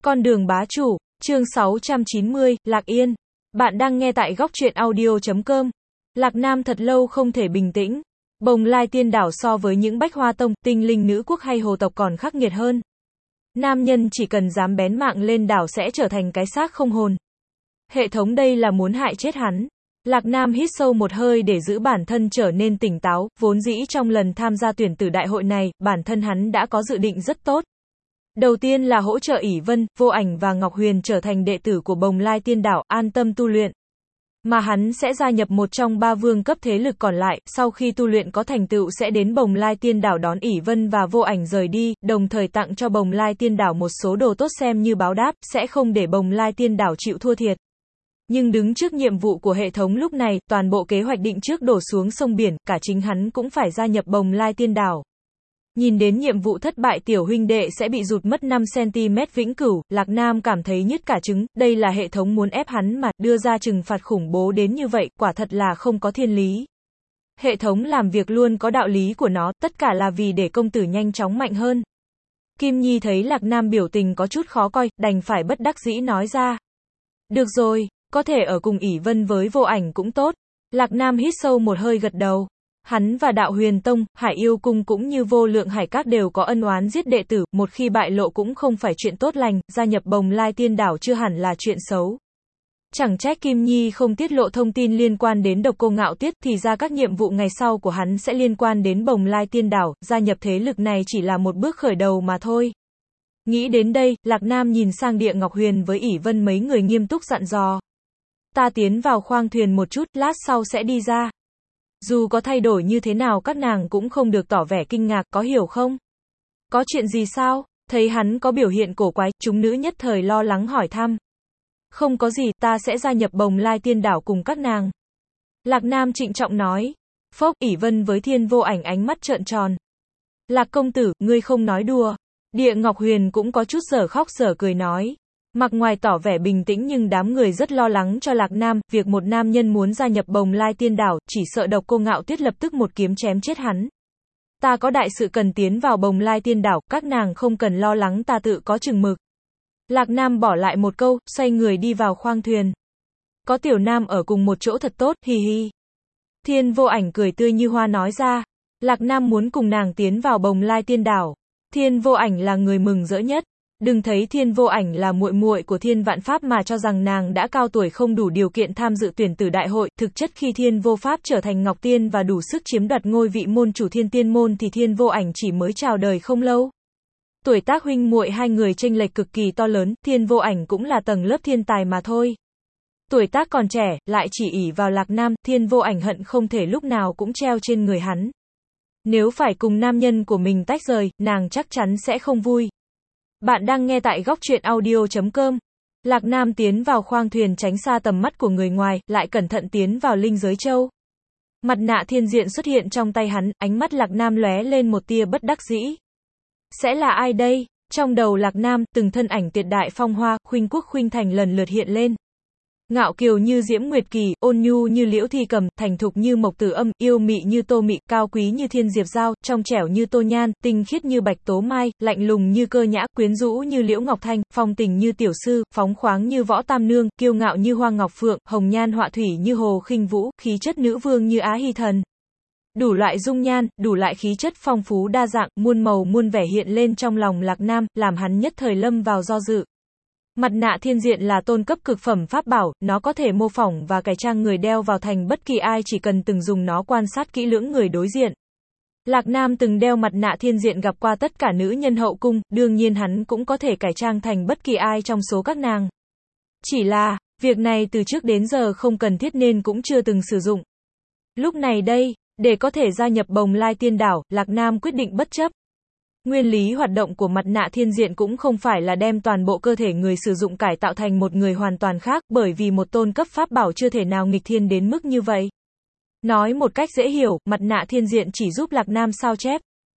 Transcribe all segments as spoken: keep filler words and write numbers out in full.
Con đường bá chủ, chương sáu trăm chín mươi, Lạc Yên. Bạn đang nghe tại góc truyện audio chấm com. Lạc Nam thật lâu không thể bình tĩnh. Bồng Lai Tiên Đảo so với những bách hoa tông, tinh linh nữ quốc hay hồ tộc còn khắc nghiệt hơn. Nam nhân chỉ cần dám bén mạng lên đảo sẽ trở thành cái xác không hồn. Hệ thống đây là muốn hại chết hắn. Lạc Nam hít sâu một hơi để giữ bản thân trở nên tỉnh táo, vốn dĩ trong lần tham gia tuyển tử đại hội này, bản thân hắn đã có dự định rất tốt. Đầu tiên là hỗ trợ ỷ Vân, Vô Ảnh và Ngọc Huyền trở thành đệ tử của Bồng Lai Tiên Đảo, an tâm tu luyện. Mà hắn sẽ gia nhập một trong ba vương cấp thế lực còn lại, sau khi tu luyện có thành tựu sẽ đến Bồng Lai Tiên Đảo đón ỷ Vân và Vô Ảnh rời đi, đồng thời tặng cho Bồng Lai Tiên Đảo một số đồ tốt xem như báo đáp, sẽ không để Bồng Lai Tiên Đảo chịu thua thiệt. Nhưng đứng trước nhiệm vụ của hệ thống lúc này, toàn bộ kế hoạch định trước đổ xuống sông biển, cả chính hắn cũng phải gia nhập Bồng Lai Tiên Đảo. Nhìn đến nhiệm vụ thất bại tiểu huynh đệ sẽ bị rụt mất năm xăng ti mét vĩnh cửu, Lạc Nam cảm thấy nhức cả trứng, đây là hệ thống muốn ép hắn mà, đưa ra trừng phạt khủng bố đến như vậy, quả thật là không có thiên lý. Hệ thống làm việc luôn có đạo lý của nó, tất cả là vì để công tử nhanh chóng mạnh hơn. Kim Nhi thấy Lạc Nam biểu tình có chút khó coi, đành phải bất đắc dĩ nói ra. Được rồi, có thể ở cùng ỷ Vân với Vô Ảnh cũng tốt. Lạc Nam hít sâu một hơi gật đầu. Hắn và Đạo Huyền Tông, Hải Yêu Cung cũng như Vô Lượng Hải Các đều có ân oán giết đệ tử, một khi bại lộ cũng không phải chuyện tốt lành, gia nhập Bồng Lai Tiên Đảo chưa hẳn là chuyện xấu. Chẳng trách Kim Nhi không tiết lộ thông tin liên quan đến Độc Cô Ngạo Tiết, thì ra các nhiệm vụ ngày sau của hắn sẽ liên quan đến Bồng Lai Tiên Đảo, gia nhập thế lực này chỉ là một bước khởi đầu mà thôi. Nghĩ đến đây, Lạc Nam nhìn sang Địa Ngọc Huyền với ỷ Vân mấy người nghiêm túc dặn dò. Ta tiến vào khoang thuyền một chút, lát sau sẽ đi ra. Dù có thay đổi như thế nào các nàng cũng không được tỏ vẻ kinh ngạc, có hiểu không? Có chuyện gì sao? Thấy hắn có biểu hiện cổ quái, chúng nữ nhất thời lo lắng hỏi thăm. Không có gì, ta sẽ gia nhập Bồng Lai Tiên Đảo cùng các nàng. Lạc Nam trịnh trọng nói. Phốc, ỷ Vân với Thiên Vô Ảnh ánh mắt trợn tròn. Lạc công tử, ngươi không nói đùa. Địa Ngọc Huyền cũng có chút dở khóc dở cười nói. Mặc ngoài tỏ vẻ bình tĩnh nhưng đám người rất lo lắng cho Lạc Nam, việc một nam nhân muốn gia nhập Bồng Lai Tiên Đảo, chỉ sợ Độc Cô Ngạo Tuyết lập tức một kiếm chém chết hắn. Ta có đại sự cần tiến vào Bồng Lai Tiên Đảo, các nàng không cần lo lắng, ta tự có chừng mực. Lạc Nam bỏ lại một câu, xoay người đi vào khoang thuyền. Có tiểu nam ở cùng một chỗ thật tốt, hi hi. Thiên Vô Ảnh cười tươi như hoa nói ra. Lạc Nam muốn cùng nàng tiến vào Bồng Lai Tiên Đảo. Thiên Vô Ảnh là người mừng rỡ nhất. Đừng thấy Thiên Vô Ảnh là muội muội của Thiên Vạn Pháp mà cho rằng nàng đã cao tuổi không đủ điều kiện tham dự tuyển tử đại hội, thực chất khi Thiên Vô Pháp trở thành Ngọc Tiên và đủ sức chiếm đoạt ngôi vị môn chủ Thiên Tiên môn thì Thiên Vô Ảnh chỉ mới chào đời không lâu. Tuổi tác huynh muội hai người chênh lệch cực kỳ to lớn, Thiên Vô Ảnh cũng là tầng lớp thiên tài mà thôi. Tuổi tác còn trẻ, lại chỉ ỷ vào Lạc Nam, Thiên Vô Ảnh hận không thể lúc nào cũng treo trên người hắn. Nếu phải cùng nam nhân của mình tách rời, nàng chắc chắn sẽ không vui. Bạn đang nghe tại góc truyện audio chấm com. Lạc Nam tiến vào khoang thuyền tránh xa tầm mắt của người ngoài, lại cẩn thận tiến vào linh giới châu. Mặt nạ thiên diện xuất hiện trong tay hắn, ánh mắt Lạc Nam lóe lên một tia bất đắc dĩ. Sẽ là ai đây? Trong đầu Lạc Nam, từng thân ảnh tuyệt đại phong hoa, khuynh quốc khuynh thành lần lượt hiện lên. Ngạo kiều như Diễm Nguyệt Kỳ, ôn nhu như Liễu Thi Cầm, thành thục như Mộc Tử Âm, yêu mị như Tô Mị, cao quý như Thiên Diệp Giao, trong trẻo như Tô Nhan, tinh khiết như Bạch Tố Mai, lạnh lùng như Cơ Nhã, quyến rũ như Liễu Ngọc Thanh, phong tình như Tiểu Sư, phóng khoáng như Võ Tam Nương, kiêu ngạo như Hoa Ngọc Phượng, hồng nhan họa thủy như Hồ Khinh Vũ, khí chất nữ vương như Á Hy Thần. Đủ loại dung nhan, đủ loại khí chất phong phú đa dạng, muôn màu muôn vẻ hiện lên trong lòng Lạc Nam, làm hắn nhất thời lâm vào do dự. Mặt nạ thiên diện là tôn cấp cực phẩm pháp bảo, nó có thể mô phỏng và cải trang người đeo vào thành bất kỳ ai, chỉ cần từng dùng nó quan sát kỹ lưỡng người đối diện. Lạc Nam từng đeo mặt nạ thiên diện gặp qua tất cả nữ nhân hậu cung, đương nhiên hắn cũng có thể cải trang thành bất kỳ ai trong số các nàng. Chỉ là, việc này từ trước đến giờ không cần thiết nên cũng chưa từng sử dụng. Lúc này đây, để có thể gia nhập Bồng Lai Tiên Đảo, Lạc Nam quyết định bất chấp. Nguyên lý hoạt động của mặt nạ thiên diện cũng không phải là đem toàn bộ cơ thể người sử dụng cải tạo thành một người hoàn toàn khác, bởi vì một tôn cấp pháp bảo chưa thể nào nghịch thiên đến mức như vậy. Nói một cách dễ hiểu, mặt nạ thiên diện chỉ giúp Lạc Nam sao chép,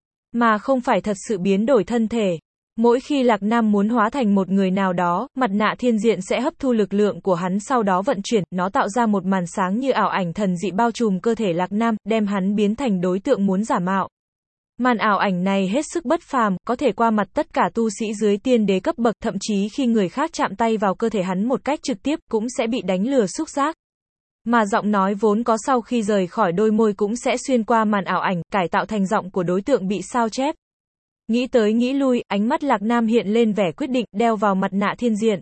mà không phải thật sự biến đổi thân thể. Mỗi khi Lạc Nam muốn hóa thành một người nào đó, mặt nạ thiên diện sẽ hấp thu lực lượng của hắn sau đó vận chuyển, nó tạo ra một màn sáng như ảo ảnh thần dị bao trùm cơ thể Lạc Nam, đem hắn biến thành đối tượng muốn giả mạo. Màn ảo ảnh này hết sức bất phàm, có thể qua mặt tất cả tu sĩ dưới tiên đế cấp bậc, thậm chí khi người khác chạm tay vào cơ thể hắn một cách trực tiếp, cũng sẽ bị đánh lừa xúc giác. Mà giọng nói vốn có sau khi rời khỏi đôi môi cũng sẽ xuyên qua màn ảo ảnh, cải tạo thành giọng của đối tượng bị sao chép. Nghĩ tới nghĩ lui, ánh mắt Lạc Nam hiện lên vẻ quyết định, đeo vào mặt nạ thiên diện.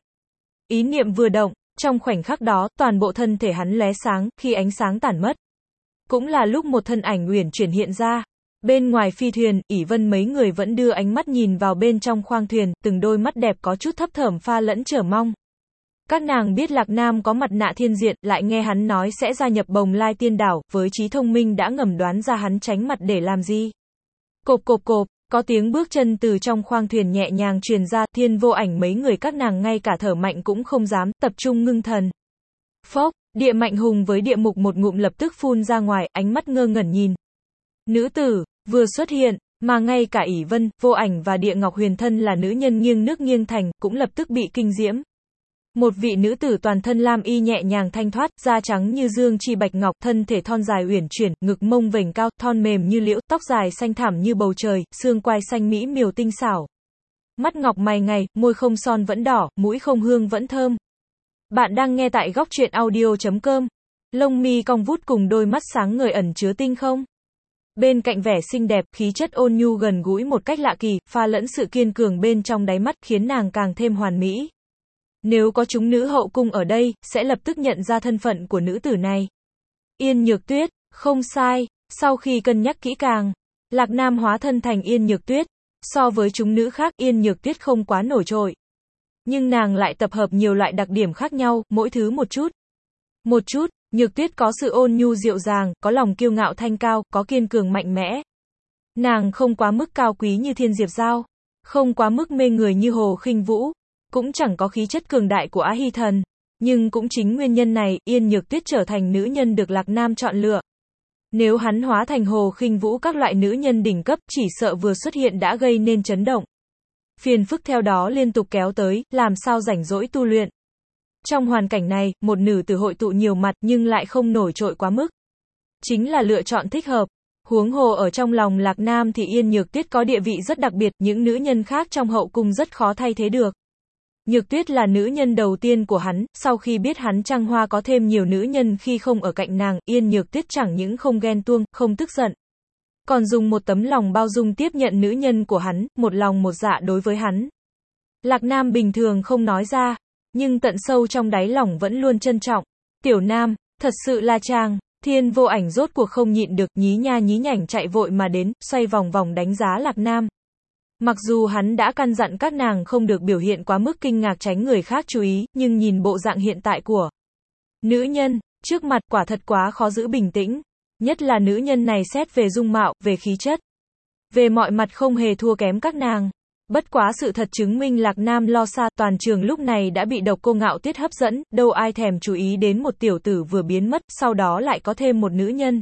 Ý niệm vừa động, trong khoảnh khắc đó, toàn bộ thân thể hắn lóe sáng, khi ánh sáng tản mất. Cũng là lúc một thân ảnh uyển chuyển hiện ra. Bên ngoài phi thuyền, ỷ Vân mấy người vẫn đưa ánh mắt nhìn vào bên trong khoang thuyền, từng đôi mắt đẹp có chút thấp thởm pha lẫn chờ mong. Các nàng biết Lạc Nam có mặt nạ thiên diện, lại nghe hắn nói sẽ gia nhập Bồng Lai Tiên Đảo, với trí thông minh đã ngầm đoán ra hắn tránh mặt để làm gì. Cộp cộp cộp, có tiếng bước chân từ trong khoang thuyền nhẹ nhàng truyền ra, Thiên Vô Ảnh mấy người các nàng ngay cả thở mạnh cũng không dám, tập trung ngưng thần. Phốc, Địa Mạnh Hùng với Địa Mục một ngụm lập tức phun ra ngoài, ánh mắt ngơ ngẩn nhìn. Nữ tử, vừa xuất hiện, mà ngay cả ỷ Vân, Vô Ảnh và Địa Ngọc Huyền thân là nữ nhân nghiêng nước nghiêng thành, cũng lập tức bị kinh diễm. Một vị nữ tử toàn thân lam y nhẹ nhàng thanh thoát, da trắng như dương chi bạch ngọc, thân thể thon dài uyển chuyển, ngực mông vểnh cao, thon mềm như liễu, tóc dài xanh thẳm như bầu trời, xương quai xanh mỹ miều tinh xảo. Mắt ngọc mày ngài, môi không son vẫn đỏ, mũi không hương vẫn thơm. Bạn đang nghe tại góc truyện audio chấm com. Lông mi cong vút cùng đôi mắt sáng ngời ẩn chứa tinh không. Bên cạnh vẻ xinh đẹp, khí chất ôn nhu gần gũi một cách lạ kỳ, pha lẫn sự kiên cường bên trong đáy mắt, khiến nàng càng thêm hoàn mỹ. Nếu có chúng nữ hậu cung ở đây, sẽ lập tức nhận ra thân phận của nữ tử này. Yên Nhược Tuyết, không sai, sau khi cân nhắc kỹ càng, Lạc Nam hóa thân thành Yên Nhược Tuyết. So với chúng nữ khác, Yên Nhược Tuyết không quá nổi trội. Nhưng nàng lại tập hợp nhiều loại đặc điểm khác nhau, mỗi thứ một chút. Một chút, Nhược Tuyết có sự ôn nhu dịu dàng, có lòng kiêu ngạo thanh cao, có kiên cường mạnh mẽ. Nàng không quá mức cao quý như Thiên Diệp Giao, không quá mức mê người như Hồ Khinh Vũ, cũng chẳng có khí chất cường đại của Á Hy Thần. Nhưng cũng chính nguyên nhân này, Yên Nhược Tuyết trở thành nữ nhân được Lạc Nam chọn lựa. Nếu hắn hóa thành Hồ Khinh Vũ các loại nữ nhân đỉnh cấp, chỉ sợ vừa xuất hiện đã gây nên chấn động. Phiền phức theo đó liên tục kéo tới, làm sao rảnh rỗi tu luyện. Trong hoàn cảnh này, một nữ tử hội tụ nhiều mặt nhưng lại không nổi trội quá mức. Chính là lựa chọn thích hợp. Huống hồ ở trong lòng Lạc Nam thì Yên Nhược Tuyết có địa vị rất đặc biệt, những nữ nhân khác trong hậu cung rất khó thay thế được. Nhược Tuyết là nữ nhân đầu tiên của hắn, sau khi biết hắn trăng hoa có thêm nhiều nữ nhân khi không ở cạnh nàng, Yên Nhược Tuyết chẳng những không ghen tuông, không tức giận. Còn dùng một tấm lòng bao dung tiếp nhận nữ nhân của hắn, một lòng một dạ đối với hắn. Lạc Nam bình thường không nói ra, nhưng tận sâu trong đáy lòng vẫn luôn trân trọng. Tiểu Nam, thật sự là chàng. Thiên Vô Ảnh rốt cuộc không nhịn được, nhí nha nhí nhảnh chạy vội mà đến, xoay vòng vòng đánh giá Lạc Nam. Mặc dù hắn đã căn dặn các nàng không được biểu hiện quá mức kinh ngạc tránh người khác chú ý, nhưng nhìn bộ dạng hiện tại của nữ nhân, trước mặt quả thật quá khó giữ bình tĩnh. Nhất là nữ nhân này xét về dung mạo, về khí chất, về mọi mặt không hề thua kém các nàng. Bất quá sự thật chứng minh Lạc Nam lo xa, toàn trường lúc này đã bị độc cô Ngạo Tiết hấp dẫn, đâu ai thèm chú ý đến một tiểu tử vừa biến mất, sau đó lại có thêm một nữ nhân.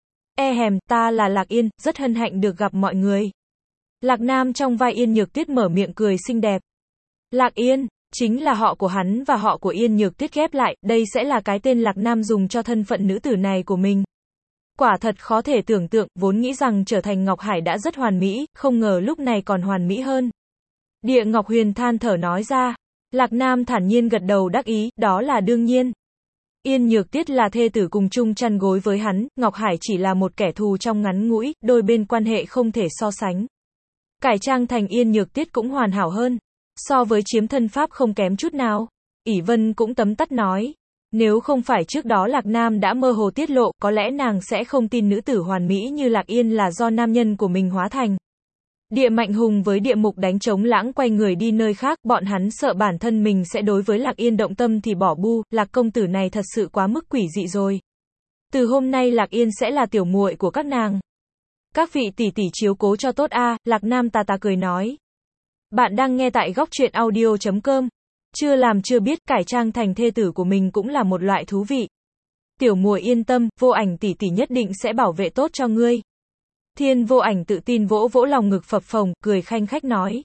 E hèm, ta là Lạc Yên, rất hân hạnh được gặp mọi người. Lạc Nam trong vai Yên Nhược Tuyết mở miệng cười xinh đẹp. Lạc Yên, chính là họ của hắn và họ của Yên Nhược Tuyết ghép lại, đây sẽ là cái tên Lạc Nam dùng cho thân phận nữ tử này của mình. Quả thật khó thể tưởng tượng, vốn nghĩ rằng trở thành Ngọc Hải đã rất hoàn mỹ, không ngờ lúc này còn hoàn mỹ hơn. Địa Ngọc Huyền than thở nói ra. Lạc Nam thản nhiên gật đầu đắc ý, đó là đương nhiên. Yên Nhược Tuyết là thê tử cùng chung chăn gối với hắn, Ngọc Hải chỉ là một kẻ thù trong ngắn ngủi, đôi bên quan hệ không thể so sánh. Cải trang thành Yên Nhược Tuyết cũng hoàn hảo hơn. So với chiếm thân pháp không kém chút nào. ỷ Vân cũng tấm tắc nói. Nếu không phải trước đó Lạc Nam đã mơ hồ tiết lộ, có lẽ nàng sẽ không tin nữ tử hoàn mỹ như Lạc Yên là do nam nhân của mình hóa thành. Địa Mạnh Hùng với Địa Mục đánh trống lãng quay người đi nơi khác, bọn hắn sợ bản thân mình sẽ đối với Lạc Yên động tâm thì bỏ bu, Lạc công tử này thật sự quá mức quỷ dị rồi. Từ hôm nay Lạc Yên sẽ là tiểu muội của các nàng. Các vị tỷ tỷ chiếu cố cho tốt a, Lạc Nam tà tà cười nói. Bạn đang nghe tại góc truyện audio chấm com. Chưa làm chưa biết, cải trang thành thê tử của mình cũng là một loại thú vị. Tiểu muội yên tâm, Vô Ảnh tỷ tỷ nhất định sẽ bảo vệ tốt cho ngươi. Thiên Vô Ảnh tự tin vỗ vỗ lòng ngực phập phồng, cười khanh khách nói.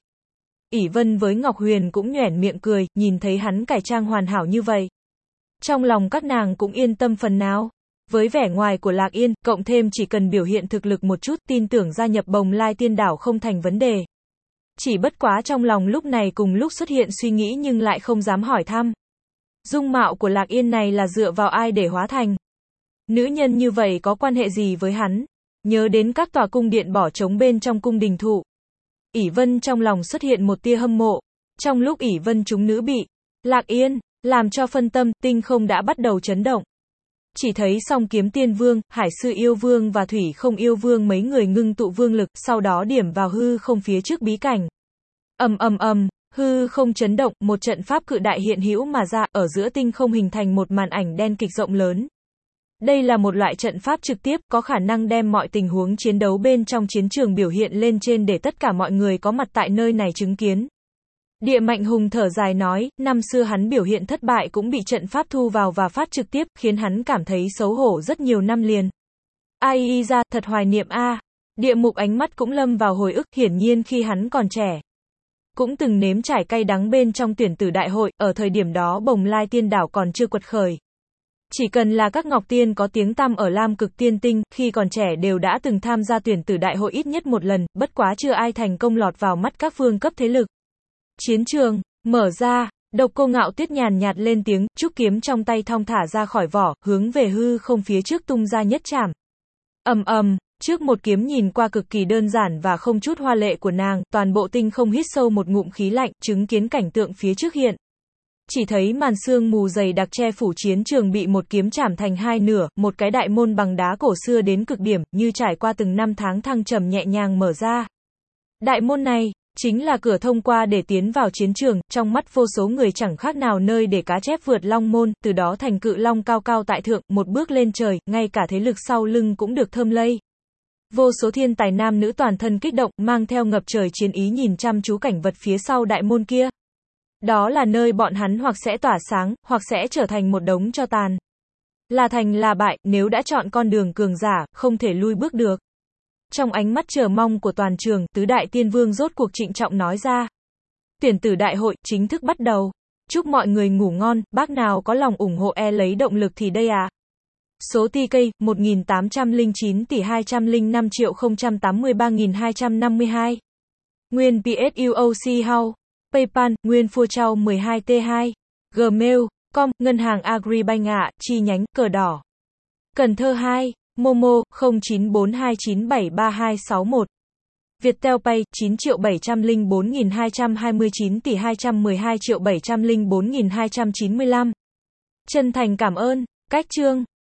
ỷ Vân với Ngọc Huyền cũng nhoẻn miệng cười, nhìn thấy hắn cải trang hoàn hảo như vậy. Trong lòng các nàng cũng yên tâm phần nào. Với vẻ ngoài của Lạc Yên, cộng thêm chỉ cần biểu hiện thực lực một chút, tin tưởng gia nhập Bồng Lai Tiên Đảo không thành vấn đề. Chỉ bất quá trong lòng lúc này cùng lúc xuất hiện suy nghĩ nhưng lại không dám hỏi thăm. Dung mạo của Lạc Yên này là dựa vào ai để hóa thành? Nữ nhân như vậy có quan hệ gì với hắn? Nhớ đến các tòa cung điện bỏ trống bên trong cung đình thụ. ỷ Vân trong lòng xuất hiện một tia hâm mộ. Trong lúc ỷ Vân chúng nữ bị Lạc Yên làm cho phân tâm, tinh không đã bắt đầu chấn động. Chỉ thấy Song Kiếm Tiên Vương, Hải Sư Yêu Vương và Thủy Không Yêu Vương mấy người ngưng tụ vương lực, sau đó điểm vào hư không phía trước bí cảnh. Ầm ầm ầm, hư không chấn động, một trận pháp cự đại hiện hữu mà ra, ở giữa tinh không hình thành một màn ảnh đen kịch rộng lớn. Đây là một loại trận pháp trực tiếp, có khả năng đem mọi tình huống chiến đấu bên trong chiến trường biểu hiện lên trên để tất cả mọi người có mặt tại nơi này chứng kiến. Địa Mạnh Hùng thở dài nói, năm xưa hắn biểu hiện thất bại cũng bị trận pháp thu vào và phát trực tiếp, khiến hắn cảm thấy xấu hổ rất nhiều năm liền. Ai ra, thật hoài niệm a. Địa Mục ánh mắt cũng lâm vào hồi ức, hiển nhiên khi hắn còn trẻ. Cũng từng nếm trải cay đắng bên trong tuyển tử đại hội, ở thời điểm đó Bồng Lai Tiên Đảo còn chưa quật khởi. Chỉ cần là các Ngọc Tiên có tiếng tăm ở Lam Cực Tiên Tinh, khi còn trẻ đều đã từng tham gia tuyển tử đại hội ít nhất một lần, bất quá chưa ai thành công lọt vào mắt các vương cấp thế lực. Chiến trường mở ra, Độc Cô Ngạo Tuyết nhàn nhạt lên tiếng, trúc kiếm trong tay thong thả ra khỏi vỏ, hướng về hư không phía trước tung ra nhất trảm. Ầm ầm, trước một kiếm nhìn qua cực kỳ đơn giản và không chút hoa lệ của nàng, toàn bộ tinh không hít sâu một ngụm khí lạnh, chứng kiến cảnh tượng phía trước hiện. Chỉ thấy màn sương mù dày đặc che phủ chiến trường bị một kiếm chảm thành hai nửa, một cái đại môn bằng đá cổ xưa đến cực điểm, như trải qua từng năm tháng thăng trầm nhẹ nhàng mở ra. Đại môn này chính là cửa thông qua để tiến vào chiến trường, trong mắt vô số người chẳng khác nào nơi để cá chép vượt long môn, từ đó thành cự long cao cao tại thượng, một bước lên trời, ngay cả thế lực sau lưng cũng được thơm lây. Vô số thiên tài nam nữ toàn thân kích động, mang theo ngập trời chiến ý nhìn chăm chú cảnh vật phía sau đại môn kia. Đó là nơi bọn hắn hoặc sẽ tỏa sáng, hoặc sẽ trở thành một đống tro tàn. Là thành là bại, nếu đã chọn con đường cường giả, không thể lui bước được. Trong ánh mắt chờ mong của toàn trường, tứ đại tiên vương rốt cuộc trịnh trọng nói ra. Tuyển tử đại hội, chính thức bắt đầu. Chúc mọi người ngủ ngon, bác nào có lòng ủng hộ e lấy động lực thì đây à. Số tê ca, một nghìn tám trăm lẻ chín tỷ hai trăm lẻ năm triệu không trăm tám mươi ba nghìn hai trăm năm mươi hai. Nguyên pê ét u o xê House. PayPal, Nguyên Phua Trao mười hai T hai. Gmail, com, Ngân hàng Agribank ạ, chi nhánh, cờ đỏ. Cần Thơ hai. Momo, không chín bốn hai chín bảy ba hai sáu một. Viettel Pay, chín triệu bảy trăm lẻ bốn nghìn hai trăm hai mươi chín tỷ hai trăm mười hai triệu bảy trăm lẻ bốn nghìn hai trăm chín mươi lăm. Chân thành cảm ơn. Cách chương.